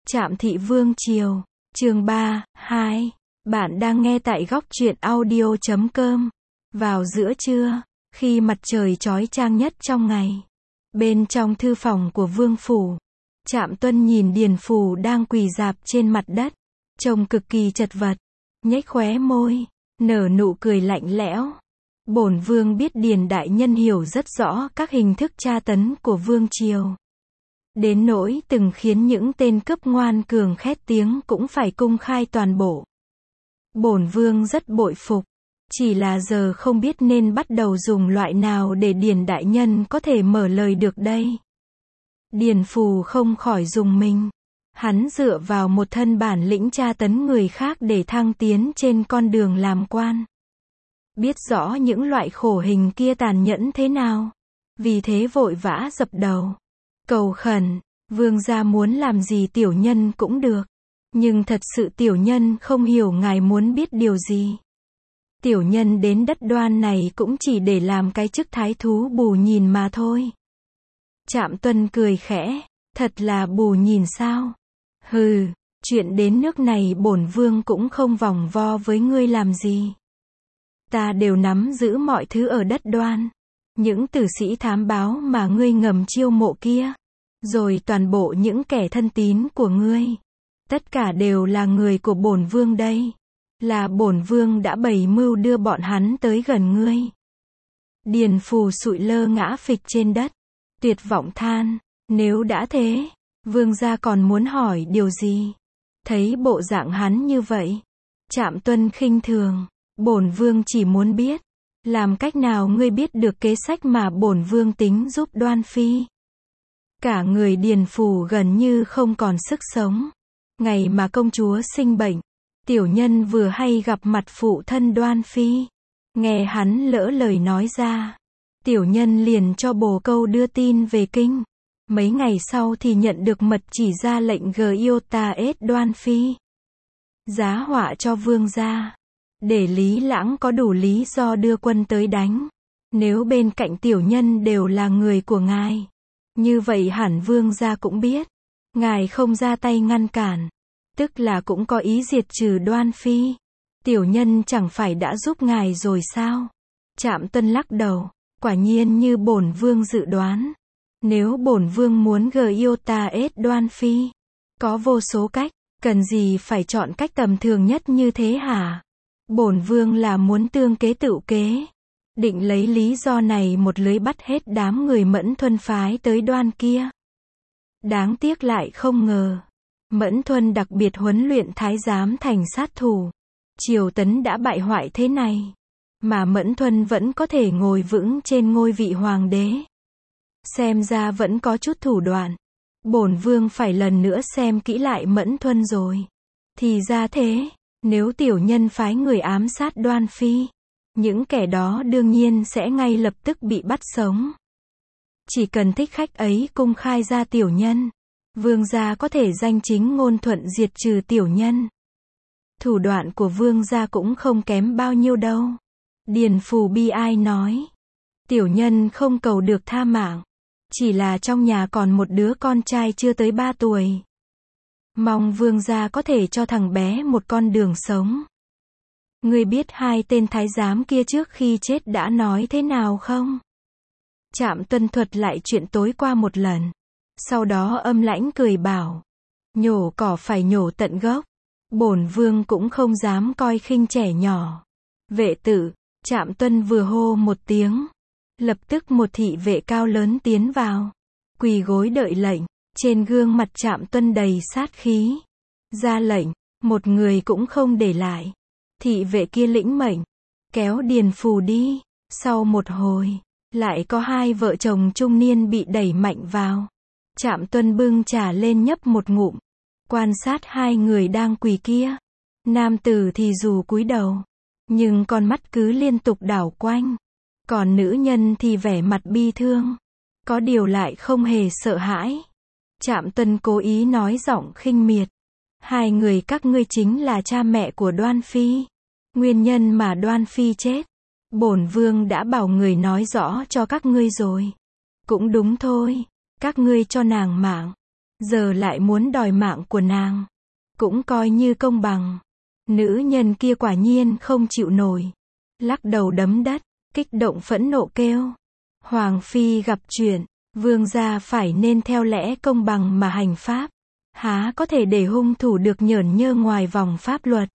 Trạm Thị Vương Triều, chương 3, 2. Bạn đang nghe tại góc truyện audio.com. Vào giữa trưa, khi mặt trời chói chang nhất trong ngày, bên trong thư phòng của Vương phủ, Trạm Tuân nhìn Điền Phù đang quỳ rạp trên mặt đất, trông cực kỳ chật vật, nhếch khóe môi, nở nụ cười lạnh lẽo. Bổn vương biết Điền đại nhân hiểu rất rõ các hình thức tra tấn của vương triều, đến nỗi từng khiến những tên cướp ngoan cường khét tiếng cũng phải cung khai toàn bộ. Bổn vương rất bội phục, chỉ là giờ không biết nên bắt đầu dùng loại nào để Điền đại nhân có thể mở lời được đây. Điền Phù không khỏi rùng mình. Hắn dựa vào một thân bản lĩnh tra tấn người khác để thăng tiến trên con đường làm quan. Biết rõ những loại khổ hình kia tàn nhẫn thế nào. Vì thế vội vã dập đầu, cầu khẩn, vương gia muốn làm gì tiểu nhân cũng được. Nhưng thật sự tiểu nhân không hiểu ngài muốn biết điều gì. Tiểu nhân đến đất Đoan này cũng chỉ để làm cái chức thái thú bù nhìn mà thôi. Trạm Tuân cười khẽ, thật là bù nhìn sao? Hừ, chuyện đến nước này bổn vương cũng không vòng vo với ngươi làm gì. Ta đều nắm giữ mọi thứ ở đất Đoan. Những tử sĩ thám báo mà ngươi ngầm chiêu mộ kia, rồi toàn bộ những kẻ thân tín của ngươi, tất cả đều là người của bổn vương đây. Là bổn vương đã bày mưu đưa bọn hắn tới gần ngươi. Điền Phù sụi lơ ngã phịch trên đất, tuyệt vọng than, nếu đã thế, vương gia còn muốn hỏi điều gì? Thấy bộ dạng hắn như vậy, Trạm Tuân khinh thường, bổn vương chỉ muốn biết, làm cách nào ngươi biết được kế sách mà bổn vương tính giúp Đoan Phi? Cả người Điền Phù gần như không còn sức sống. Ngày mà công chúa sinh bệnh, tiểu nhân vừa hay gặp mặt phụ thân Đoan Phi. Nghe hắn lỡ lời nói ra, tiểu nhân liền cho bồ câu đưa tin về kinh. Mấy ngày sau thì nhận được mật chỉ ra lệnh Giota ết Đoan Phi giá họa cho vương gia, để Lý Lãng có đủ lý do đưa quân tới đánh. Nếu bên cạnh tiểu nhân đều là người của ngài, như vậy hẳn vương gia cũng biết, ngài không ra tay ngăn cản, tức là cũng có ý diệt trừ Đoan Phi. Tiểu nhân chẳng phải đã giúp ngài rồi sao? Trạm Tuân lắc đầu, quả nhiên như bổn vương dự đoán. Nếu bổn vương muốn Giota ết Đoan Phi, có vô số cách, cần gì phải chọn cách tầm thường nhất như thế hả? Bổn vương là muốn tương kế tựu kế, định lấy lý do này một lưới bắt hết đám người Mẫn Thuân phái tới Đoan kia. Đáng tiếc lại không ngờ, Mẫn Thuân đặc biệt huấn luyện thái giám thành sát thủ. Triều Tấn đã bại hoại thế này, mà Mẫn Thuân vẫn có thể ngồi vững trên ngôi vị hoàng đế. Xem ra vẫn có chút thủ đoạn. Bổn vương phải lần nữa xem kỹ lại Mẫn Thuân rồi. Thì ra thế, nếu tiểu nhân phái người ám sát Đoan Phi, những kẻ đó đương nhiên sẽ ngay lập tức bị bắt sống. Chỉ cần thích khách ấy công khai ra tiểu nhân, vương gia có thể danh chính ngôn thuận diệt trừ tiểu nhân. Thủ đoạn của vương gia cũng không kém bao nhiêu đâu. Điền Phù bi ai nói, tiểu nhân không cầu được tha mạng, chỉ là trong nhà còn một đứa con trai chưa tới 3 tuổi. Mong vương gia có thể cho thằng bé một con đường sống. Ngươi biết hai tên thái giám kia trước khi chết đã nói thế nào không? Trạm Tuân thuật lại chuyện tối qua một lần. Sau đó âm lãnh cười bảo, nhổ cỏ phải nhổ tận gốc. Bổn vương cũng không dám coi khinh trẻ nhỏ. Vệ tử, Trạm Tuân vừa hô một tiếng, lập tức một thị vệ cao lớn tiến vào, quỳ gối đợi lệnh. Trên gương mặt Trạm Tuân đầy sát khí, ra lệnh, một người cũng không để lại. Thị vệ kia lĩnh mệnh, kéo Điền Phù đi. Sau một hồi, lại có hai vợ chồng trung niên bị đẩy mạnh vào. Trạm Tuân bưng trà lên nhấp một ngụm, quan sát hai người đang quỳ kia. Nam tử thì dù cúi đầu, nhưng con mắt cứ liên tục đảo quanh. Còn nữ nhân thì vẻ mặt bi thương, có điều lại không hề sợ hãi. Trạm Tuân cố ý nói giọng khinh miệt, hai người các ngươi chính là cha mẹ của Đoan Phi. Nguyên nhân mà Đoan Phi chết, bổn vương đã bảo người nói rõ cho các ngươi rồi. Cũng đúng thôi, các ngươi cho nàng mạng, giờ lại muốn đòi mạng của nàng. Cũng coi như công bằng. Nữ nhân kia quả nhiên không chịu nổi. Lắc đầu đấm đất, kích động phẫn nộ kêu. Hoàng phi gặp chuyện, vương gia phải nên theo lẽ công bằng mà hành pháp. Há có thể để hung thủ được nhởn nhơ ngoài vòng pháp luật.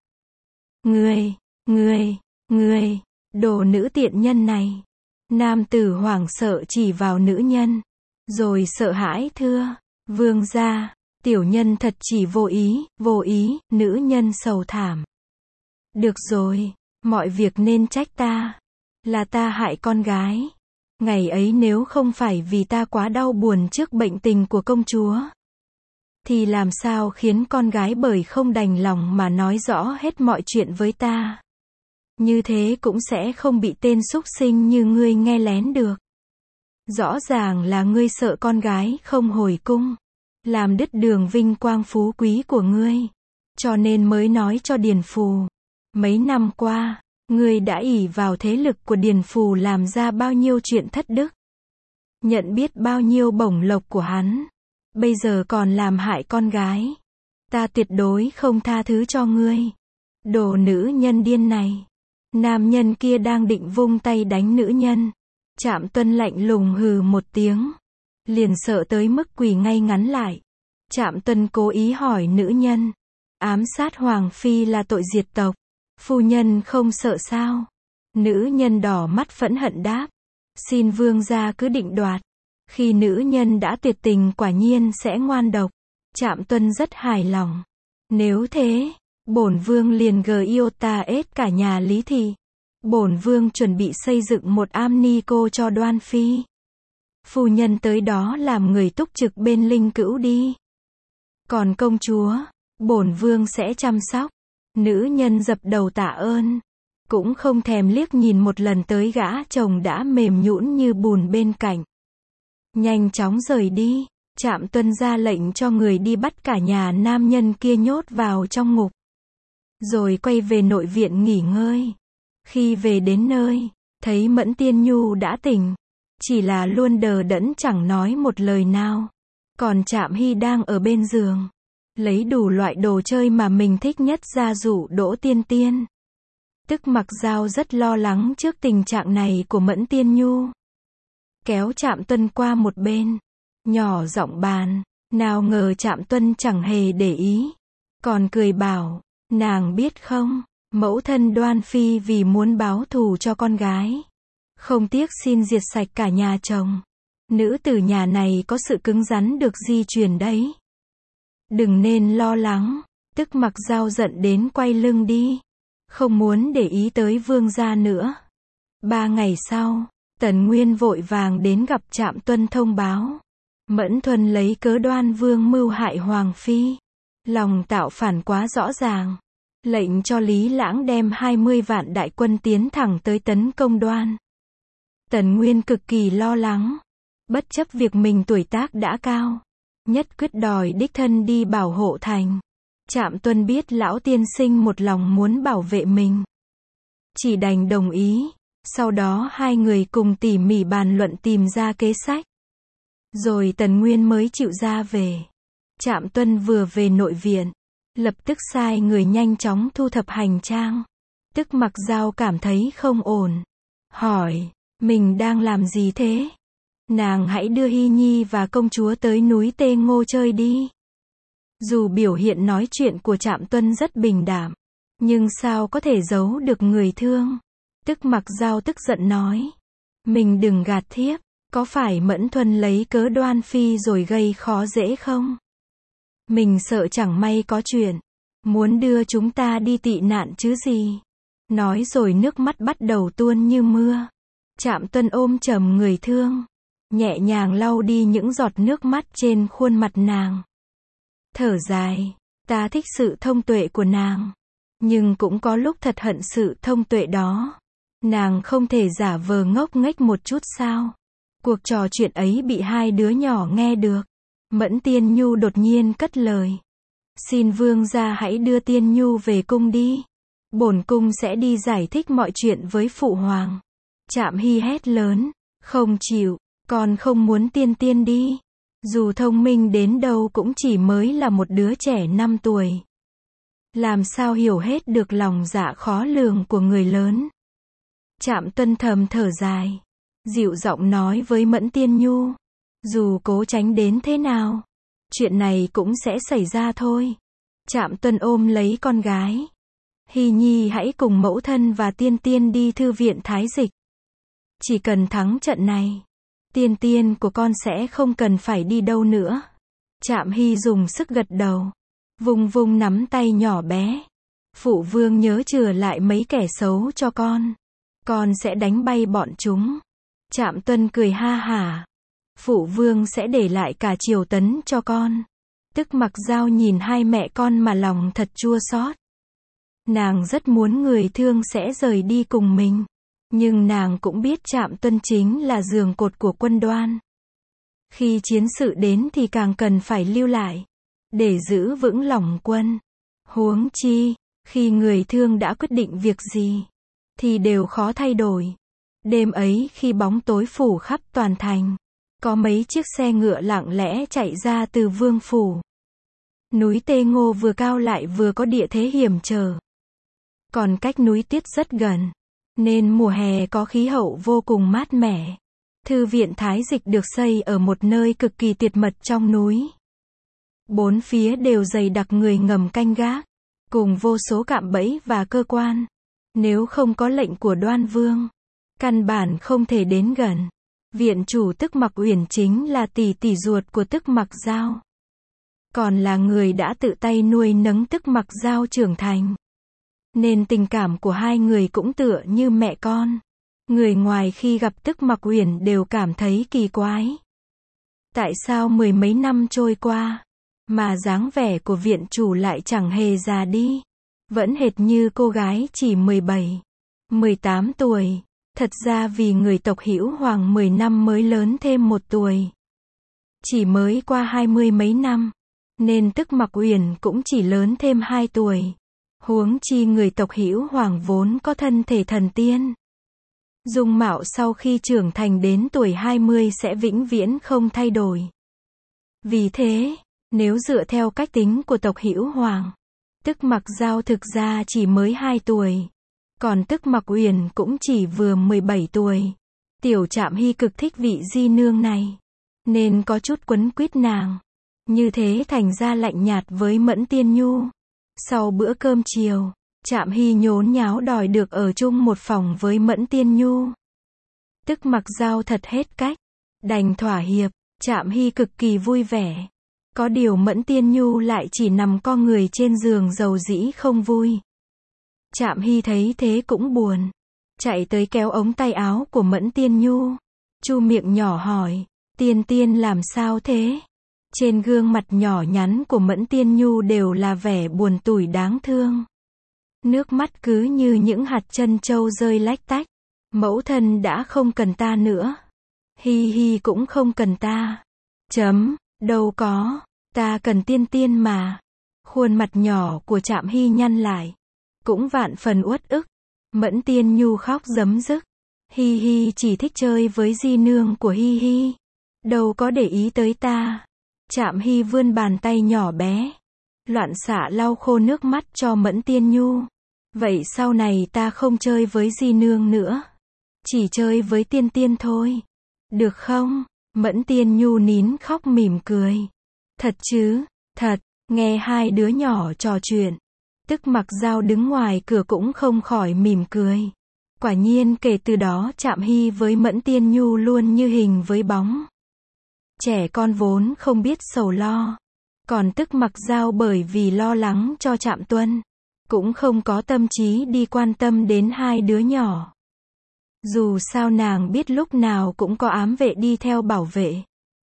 Ngươi, đồ nữ tiện nhân này. Nam tử hoảng sợ chỉ vào nữ nhân, rồi sợ hãi thưa, vương gia, tiểu nhân thật chỉ vô ý, nữ nhân sầu thảm. Được rồi, mọi việc nên trách ta. Là ta hại con gái. Ngày ấy nếu không phải vì ta quá đau buồn trước bệnh tình của công chúa, thì làm sao khiến con gái bởi không đành lòng mà nói rõ hết mọi chuyện với ta. Như thế cũng sẽ không bị tên súc sinh như ngươi nghe lén được. Rõ ràng là ngươi sợ con gái không hồi cung, làm đứt đường vinh quang phú quý của ngươi, cho nên mới nói cho Điền Phù. Mấy năm qua, ngươi đã ỷ vào thế lực của Điền Phù làm ra bao nhiêu chuyện thất đức, nhận biết bao nhiêu bổng lộc của hắn, bây giờ còn làm hại con gái. Ta tuyệt đối không tha thứ cho ngươi. Đồ nữ nhân điên này. Nam nhân kia đang định vung tay đánh nữ nhân. Trạm Tuân lạnh lùng hừ một tiếng, liền sợ tới mức quỳ ngay ngắn lại. Trạm Tuân cố ý hỏi nữ nhân, ám sát hoàng phi là tội diệt tộc, phu nhân không sợ sao? Nữ nhân đỏ mắt phẫn hận đáp, xin vương gia cứ định đoạt. Khi nữ nhân đã tuyệt tình quả nhiên sẽ ngoan độc. Trạm Tuân rất hài lòng. Nếu thế, bổn vương liền yêu ta ết cả nhà Lý Thị. Bổn vương chuẩn bị xây dựng một am ni cô cho Đoan Phi. Phu nhân tới đó làm người túc trực bên linh cữu đi. Còn công chúa, bổn vương sẽ chăm sóc. Nữ nhân dập đầu tạ ơn, cũng không thèm liếc nhìn một lần tới gã chồng đã mềm nhũn như bùn bên cạnh. Nhanh chóng rời đi. Trạm Tuân ra lệnh cho người đi bắt cả nhà nam nhân kia nhốt vào trong ngục, rồi quay về nội viện nghỉ ngơi. Khi về đến nơi, thấy Mẫn Tiên Nhu đã tỉnh, chỉ là luôn đờ đẫn chẳng nói một lời nào. Còn Trạm Hy đang ở bên giường, lấy đủ loại đồ chơi mà mình thích nhất ra dụ dỗ Tiên Tiên. Tức Mặc Dao rất lo lắng trước tình trạng này của Mẫn Tiên Nhu. Kéo Trạm Tuân qua một bên, nhỏ giọng bàn, nào ngờ Trạm Tuân chẳng hề để ý, còn cười bảo, nàng biết không, mẫu thân Đoan Phi vì muốn báo thù cho con gái, không tiếc xin diệt sạch cả nhà chồng. Nữ tử nhà này có sự cứng rắn được di truyền đấy. Đừng nên lo lắng. Tức Mặc Dao giận đến quay lưng đi, không muốn để ý tới vương gia nữa. 3 ngày sau, Tần Nguyên vội vàng đến gặp Trạm Tuân thông báo. Mẫn Thuần lấy cớ Đoan Vương mưu hại Hoàng Phi, lòng tạo phản quá rõ ràng, lệnh cho Lý Lãng đem 20 vạn đại quân tiến thẳng tới tấn công Đoan. Tần Nguyên cực kỳ lo lắng, bất chấp việc mình tuổi tác đã cao, nhất quyết đòi đích thân đi bảo hộ thành. Trạm Tuân biết lão tiên sinh một lòng muốn bảo vệ mình, chỉ đành đồng ý. Sau đó hai người cùng tỉ mỉ bàn luận tìm ra kế sách. Rồi Tần Nguyên mới chịu ra về. Trạm Tuân vừa về nội viện, lập tức sai người nhanh chóng thu thập hành trang. Tức Mặc Dao cảm thấy không ổn, hỏi, mình đang làm gì thế? Nàng hãy đưa Hy Nhi và công chúa tới núi Tê Ngô chơi đi. Dù biểu hiện nói chuyện của Trạm Tuân rất bình đạm, nhưng sao có thể giấu được người thương. Tức Mặc Dao tức giận nói, mình đừng gạt thiếp, có phải Mẫn Thuần lấy cớ Đoan Phi rồi gây khó dễ không? Mình sợ chẳng may có chuyện, muốn đưa chúng ta đi tị nạn chứ gì. Nói rồi nước mắt bắt đầu tuôn như mưa. Trạm Tuân ôm chầm người thương, nhẹ nhàng lau đi những giọt nước mắt trên khuôn mặt nàng. Thở dài, ta thích sự thông tuệ của nàng, nhưng cũng có lúc thật hận sự thông tuệ đó. Nàng không thể giả vờ ngốc nghếch một chút sao? Cuộc trò chuyện ấy bị hai đứa nhỏ nghe được. Mẫn Tiên Nhu đột nhiên cất lời, xin vương gia hãy đưa Tiên Nhu về cung đi. Bổn cung sẽ đi giải thích mọi chuyện với phụ hoàng. Trạm Hy hét lớn, không chịu, con không muốn Tiên Tiên đi. Dù thông minh đến đâu cũng chỉ mới là một đứa trẻ 5 tuổi. Làm sao hiểu hết được lòng dạ khó lường của người lớn. Trạm Tuân thầm thở dài, dịu giọng nói với Mẫn Tiên Nhu, dù cố tránh đến thế nào, chuyện này cũng sẽ xảy ra thôi. Trạm Tuân ôm lấy con gái. Hy Nhi hãy cùng mẫu thân và Tiên Tiên đi thư viện Thái Dịch. Chỉ cần thắng trận này, Tiên Tiên của con sẽ không cần phải đi đâu nữa. Trạm Hy dùng sức gật đầu, vung vung nắm tay nhỏ bé. Phụ vương nhớ chừa lại mấy kẻ xấu cho con sẽ đánh bay bọn chúng. Trạm Tuân cười ha hả, phụ vương sẽ để lại cả Triều Tấn cho con. Tức Mặc Dao nhìn hai mẹ con mà lòng thật chua xót. Nàng rất muốn người thương sẽ rời đi cùng mình, nhưng nàng cũng biết Trạm Tuân chính là giường cột của quân Đoan. Khi chiến sự đến thì càng cần phải lưu lại, để giữ vững lòng quân. Huống chi, khi người thương đã quyết định việc gì, thì đều khó thay đổi. Đêm ấy khi bóng tối phủ khắp toàn thành, có mấy chiếc xe ngựa lặng lẽ chạy ra từ vương phủ. Núi Tê Ngô vừa cao lại vừa có địa thế hiểm trở. Còn cách núi Tiết rất gần, nên mùa hè có khí hậu vô cùng mát mẻ. Thư viện Thái Dịch được xây ở một nơi cực kỳ tuyệt mật trong núi. Bốn phía đều dày đặc người ngầm canh gác, cùng vô số cạm bẫy và cơ quan. Nếu không có lệnh của Đoan Vương, căn bản không thể đến gần. Viện chủ Tức Mặc Uyển chính là tỷ tỷ ruột của Tức Mặc Dao, còn là người đã tự tay nuôi nấng Tức Mặc Dao trưởng thành, nên tình cảm của hai người cũng tựa như mẹ con. Người ngoài khi gặp Tức Mặc Uyển đều cảm thấy kỳ quái. Tại sao mười mấy năm trôi qua, mà dáng vẻ của viện chủ lại chẳng hề già đi, vẫn hệt như cô gái chỉ 17, 18 tuổi. Thật ra vì người tộc Hữu Hoàng 10 năm mới lớn thêm 1 tuổi. Chỉ mới qua 20 mấy năm, nên Tức Mặc Uyển cũng chỉ lớn thêm 2 tuổi. Huống chi người tộc Hữu Hoàng vốn có thân thể thần tiên. Dung mạo sau khi trưởng thành đến tuổi 20 sẽ vĩnh viễn không thay đổi. Vì thế, nếu dựa theo cách tính của tộc Hữu Hoàng, Tức Mặc Dao thực ra chỉ mới 2 tuổi. Còn Tức Mặc Uyển cũng chỉ vừa 17 tuổi. Tiểu Trạm Hy cực thích vị di nương này, nên có chút quấn quýt nàng. Như thế thành ra lạnh nhạt với Mẫn Tiên Nhu. Sau bữa cơm chiều, Trạm Hy nhốn nháo đòi được ở chung một phòng với Mẫn Tiên Nhu. Tức Mặc Dao thật hết cách, đành thỏa hiệp. Trạm Hy cực kỳ vui vẻ. Có điều Mẫn Tiên Nhu lại chỉ nằm co người trên giường dầu dĩ không vui. Trạm Hy thấy thế cũng buồn, chạy tới kéo ống tay áo của Mẫn Tiên Nhu, chu miệng nhỏ hỏi, Tiên Tiên làm sao thế? Trên gương mặt nhỏ nhắn của Mẫn Tiên Nhu đều là vẻ buồn tủi đáng thương. Nước mắt cứ như những hạt trân châu rơi lách tách. Mẫu thân đã không cần ta nữa. Hi hi cũng không cần ta. Đâu có, ta cần Tiên Tiên mà. Khuôn mặt nhỏ của Trạm Hy nhăn lại, cũng vạn phần uất ức. Mẫn Tiên Nhu khóc rấm rức. Hi hi chỉ thích chơi với di nương của Hi hi, đâu có để ý tới ta. Trạm Hy vươn bàn tay nhỏ bé, loạn xạ lau khô nước mắt cho Mẫn Tiên Nhu. Vậy sau này ta không chơi với di nương nữa, chỉ chơi với Tiên Tiên thôi, được không? Mẫn Tiên Nhu nín khóc mỉm cười. Thật chứ? Thật. Nghe hai đứa nhỏ trò chuyện, Tức Mặc Dao đứng ngoài cửa cũng không khỏi mỉm cười. Quả nhiên kể từ đó Trạm Hy với Mẫn Tiên Nhu luôn như hình với bóng. Trẻ con vốn không biết sầu lo, còn Tức Mặc Dao bởi vì lo lắng cho Trạm Tuân, cũng không có tâm trí đi quan tâm đến hai đứa nhỏ. Dù sao nàng biết lúc nào cũng có ám vệ đi theo bảo vệ,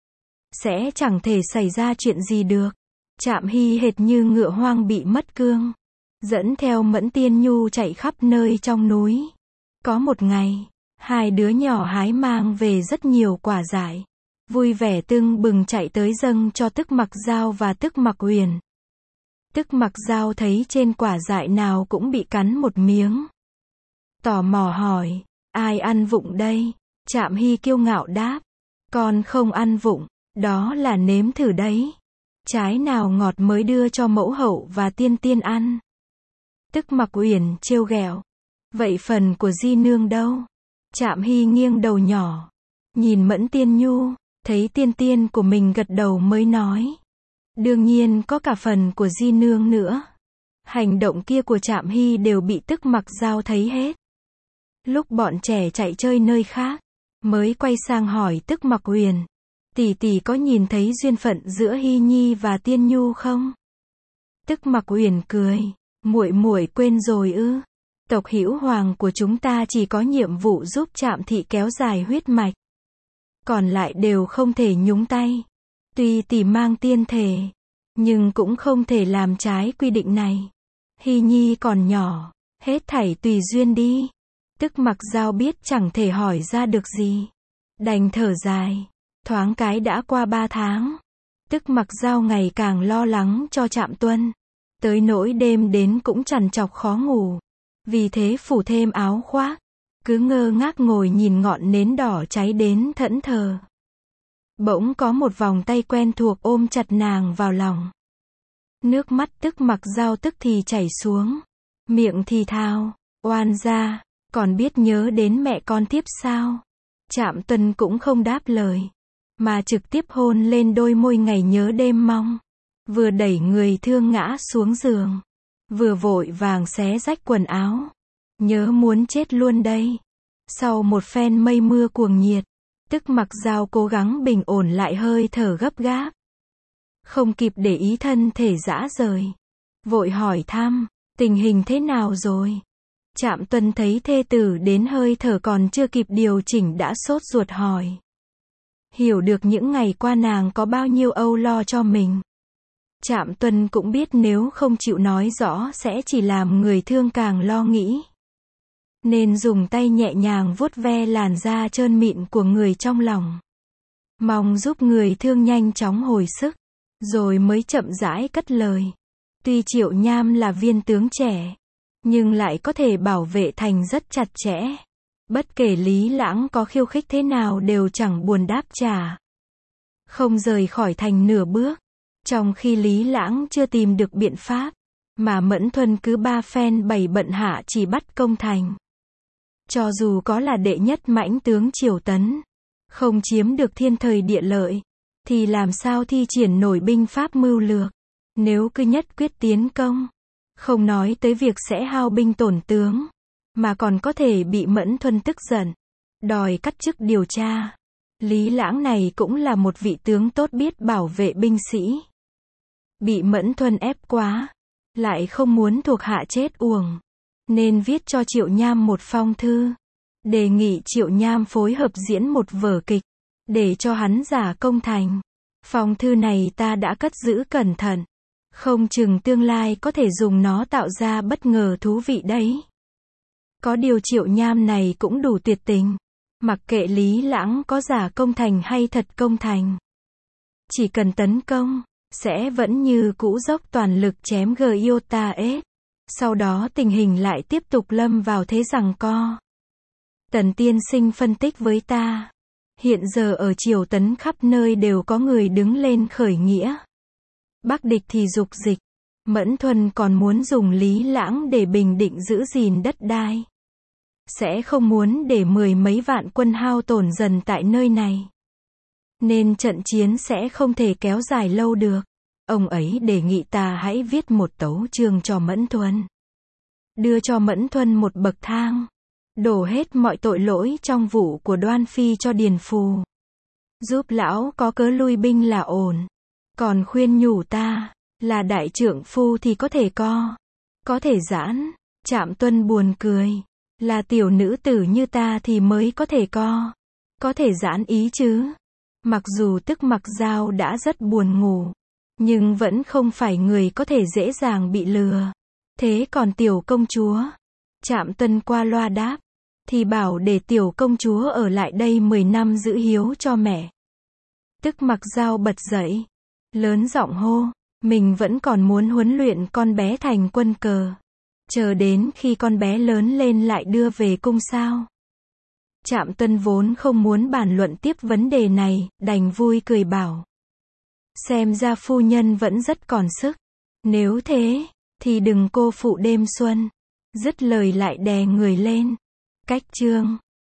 sẽ chẳng thể xảy ra chuyện gì được. Trạm Hy hệt như ngựa hoang bị mất cương, dẫn theo Mẫn Tiên Nhu chạy khắp nơi trong núi. Có một ngày, hai đứa nhỏ hái mang về rất nhiều quả dại, vui vẻ tưng bừng chạy tới dâng cho Tức Mặc Dao và Tức Mặc Uyển. Tức Mặc Dao thấy trên quả dại nào cũng bị cắn một miếng, tò mò hỏi, ai ăn vụng đây? Trạm Hy kiêu ngạo đáp, con không ăn vụng, Đó là nếm thử đấy. Trái nào ngọt mới đưa cho mẫu hậu và tiên tiên ăn. Tức Mặc Uyển trêu ghẹo. Vậy phần của di nương đâu? Trạm Hy nghiêng đầu nhỏ. Nhìn Mẫn Tiên Nhu, thấy tiên tiên của mình gật đầu mới nói. Đương nhiên có cả phần của di nương nữa. Hành động kia của Trạm Hy đều bị Tức Mặc Dao thấy hết. Lúc bọn trẻ chạy chơi nơi khác, mới quay sang hỏi Tức Mặc Uyển. Tỷ tỷ có nhìn thấy duyên phận giữa Hy Nhi và Tiên Nhu không? Tức Mặc Uyển cười. Muội muội quên rồi ư? Tộc Hữu Hoàng của chúng ta chỉ có nhiệm vụ giúp Trạm thị kéo dài huyết mạch. Còn lại đều không thể nhúng tay. Tuy tỷ mang tiên thể, nhưng cũng không thể làm trái quy định này. Hy Nhi còn nhỏ, hết thảy tùy duyên đi. Tức Mặc Dao biết chẳng thể hỏi ra được gì. Đành thở dài. Thoáng cái đã qua 3 tháng. Tức Mặc Dao ngày càng lo lắng cho Trạm Tuân. Tới nỗi đêm đến cũng trằn trọc khó ngủ. Vì thế phủ thêm áo khoác. Cứ ngơ ngác ngồi nhìn ngọn nến đỏ cháy đến thẫn thờ. Bỗng có một vòng tay quen thuộc ôm chặt nàng vào lòng. Nước mắt Tức Mặc Dao tức thì chảy xuống. Miệng thì thào, oan gia, còn biết nhớ đến mẹ con tiếp sao? Trạm Tuân cũng không đáp lời, mà trực tiếp hôn lên đôi môi ngày nhớ đêm mong. Vừa đẩy người thương ngã xuống giường, vừa vội vàng xé rách quần áo. Nhớ muốn chết luôn đây. Sau một phen mây mưa cuồng nhiệt, Tức Mặc Dao cố gắng bình ổn lại hơi thở gấp gáp. Không kịp để ý thân thể rã rời. Vội hỏi thăm, tình hình thế nào rồi? Trạm Tuân thấy thê tử đến hơi thở còn chưa kịp điều chỉnh đã sốt ruột hỏi. Hiểu được những ngày qua nàng có bao nhiêu âu lo cho mình. Trạm Tuân cũng biết nếu không chịu nói rõ sẽ chỉ làm người thương càng lo nghĩ. Nên dùng tay nhẹ nhàng vuốt ve làn da trơn mịn của người trong lòng. Mong giúp người thương nhanh chóng hồi sức. Rồi mới chậm rãi cất lời. Tuy Triệu Nham là viên tướng trẻ, nhưng lại có thể bảo vệ thành rất chặt chẽ. Bất kể Lý Lãng có khiêu khích thế nào đều chẳng buồn đáp trả. Không rời khỏi thành nửa bước. Trong khi Lý Lãng chưa tìm được biện pháp, mà Mẫn Thuần cứ ba phen bày bận hạ chỉ bắt công thành. Cho dù có là đệ nhất mãnh tướng Triều Tấn, không chiếm được thiên thời địa lợi, thì làm sao thi triển nổi binh pháp mưu lược. Nếu cứ nhất quyết tiến công, không nói tới việc sẽ hao binh tổn tướng, mà còn có thể bị Mẫn Thuần tức giận, đòi cắt chức điều tra. Lý Lãng này cũng là một vị tướng tốt biết bảo vệ binh sĩ. Bị Mẫn Thuần ép quá, lại không muốn thuộc hạ chết uổng, nên viết cho Triệu Nham một phong thư, đề nghị Triệu Nham phối hợp diễn một vở kịch, để cho hắn giả công thành. Phong thư này ta đã cất giữ cẩn thận, không chừng tương lai có thể dùng nó tạo ra bất ngờ thú vị đấy. Có điều Triệu Nham này cũng đủ tuyệt tình, mặc kệ Lý Lãng có giả công thành hay thật công thành, chỉ cần tấn công, sẽ vẫn như cũ dốc toàn lực chém Giota S. Sau đó tình hình lại tiếp tục lâm vào thế giằng co. Tần tiên sinh phân tích với ta. Hiện giờ ở Triều Tấn khắp nơi đều có người đứng lên khởi nghĩa. Bắc địch thì dục dịch. Mẫn Thuần còn muốn dùng Lý Lãng để bình định giữ gìn đất đai. Sẽ không muốn để 10 mấy vạn quân hao tổn dần tại nơi này. Nên trận chiến sẽ không thể kéo dài lâu được. Ông ấy đề nghị ta hãy viết một tấu chương cho Mẫn Thuần. Đưa cho Mẫn Thuần một bậc thang. Đổ hết mọi tội lỗi trong vụ của Đoan Phi cho Điền Phù. Giúp lão có cớ lui binh là ổn. Còn khuyên nhủ ta, là đại trượng phu thì có thể có thể giãn. Trạm Tuân buồn cười. Là tiểu nữ tử như ta thì mới có thể giãn ý chứ. Mặc dù Tức Mặc Dao đã rất buồn ngủ, nhưng vẫn không phải người có thể dễ dàng bị lừa. Thế còn tiểu công chúa? Trạm Tuân qua loa đáp, thì bảo để tiểu công chúa ở lại đây 10 năm giữ hiếu cho mẹ. Tức Mặc Dao bật dậy, lớn giọng hô, mình vẫn còn muốn huấn luyện con bé thành quân cờ. Chờ đến khi con bé lớn lên lại đưa về cung sao? Trạm Tuân vốn không muốn bàn luận tiếp vấn đề này, đành vui cười bảo. Xem ra phu nhân vẫn rất còn sức. Nếu thế, thì đừng cô phụ đêm xuân. Dứt lời lại đè người lên. Cách chương